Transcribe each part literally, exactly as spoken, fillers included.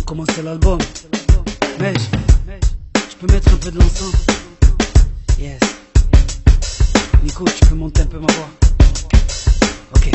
commencer l'album. Mais je peux mettre un peu de l'encens. Yes. Nico, tu peux monter un peu ma voix. Ok.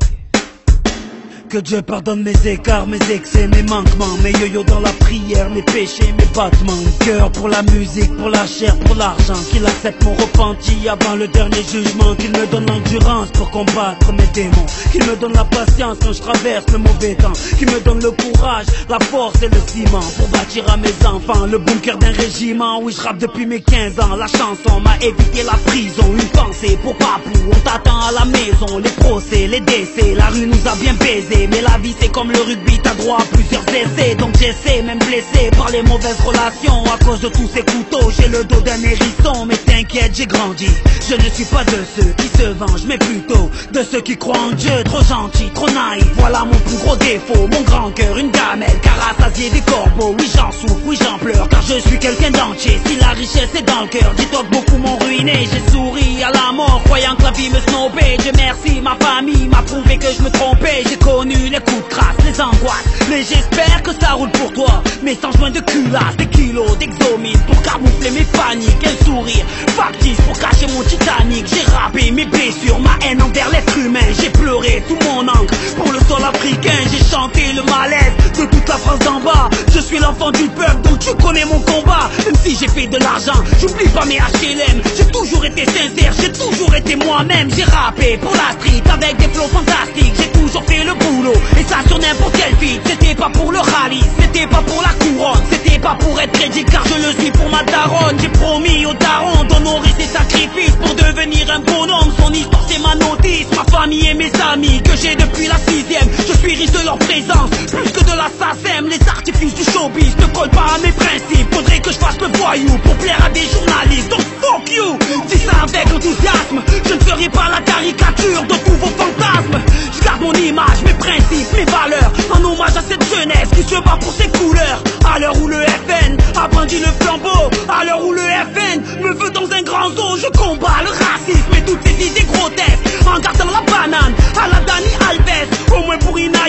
Que Dieu pardonne mes écarts, mes excès, mes manquements, mes yo-yo dans la prière, mes péchés, mes battements. Cœur pour la musique, pour la chair, pour l'argent. Qu'il accepte mon repenti avant le dernier jugement. Qu'il me donne l'endurance pour combattre mes démons. Qu'il me donne la patience quand je traverse le mauvais temps. Qu'il me donne le courage, la force et le ciment pour bâtir à mes enfants le bunker d'un régiment. Oui, je rappe depuis mes quinze ans. La chanson m'a évité la prison. Une pensée pour Papou, on t'attend à la maison. Les procès, les décès, la rue nous a bien baisé. Mais la vie c'est comme le rugby, t'as droit à plusieurs essais. Donc j'essaie, même blessé par les mauvaises relations. À cause de tous ces couteaux, j'ai le dos d'un hérisson. Mais t'inquiète, j'ai grandi. Je ne suis pas de ceux qui se vengent, mais plutôt de ceux qui croient en Dieu. Trop gentil, trop naïf, voilà mon plus gros défaut. Mon grand cœur, une gamelle, car rassasié des corbeaux. Oui j'en souffre, oui j'en pleure, car je suis quelqu'un d'entier. Si la richesse est dans le cœur, dis-toi que beaucoup m'ont ruiné. J'ai souri à la mort, croyant que la vie me snobait. Dieu merci, ma famille m'a prouvé que je me trompais. J'ai connu les coups de crasse, les angoisses, mais j'espère que ça roule pour toi. Mais sans joint de culasse, des kilos d'exomine pour camoufler mes paniques. Un sourire factice pour cacher mon Titanic. J'ai rappé mes blessures, ma haine envers l'être humain. J'ai pleuré tout mon encre pour le sol africain. J'ai chanté le malaise de toute la France d'en bas. Je suis l'enfant du peuple, donc tu connais mon combat. Même si j'ai fait de l'argent, j'oublie pas mes H L M. J'ai toujours été sincère, j'ai toujours été moi-même. J'ai rappé pour la street avec des flows fantastiques. J'ai toujours fait le boulot, et ça sur n'importe quel feat. C'était pas pour le rallye, c'était pas pour la couronne, c'était pas pour être crédit, car je le suis pour ma daronne. J'ai promis au daron d'honorer ses sacrifices pour devenir un bonhomme. Son histoire c'est ma notice, ma famille et mes amis que j'ai depuis la sixième. Je suis riche de leur présence, plus que de la S A C E M. Les artifices du showbiz ne collent pas à mes principes. Faudrait que je fasse le voyou pour plaire à des journalistes. Donc fuck you, dis ça avec enthousiasme. Je ne ferai pas la caricature de tous vos fantasmes. Je garde mon image, mes principes, mes valeurs, en hommage à cette jeunesse qui se bat pour ses couleurs. À l'heure où le F N a brandi le flambeau, à l'heure où le F N me veut dans un grand zoo, je combats le racisme et toutes ces idées grotesques en gardant la banane à la Dani Alves. Au moins pour une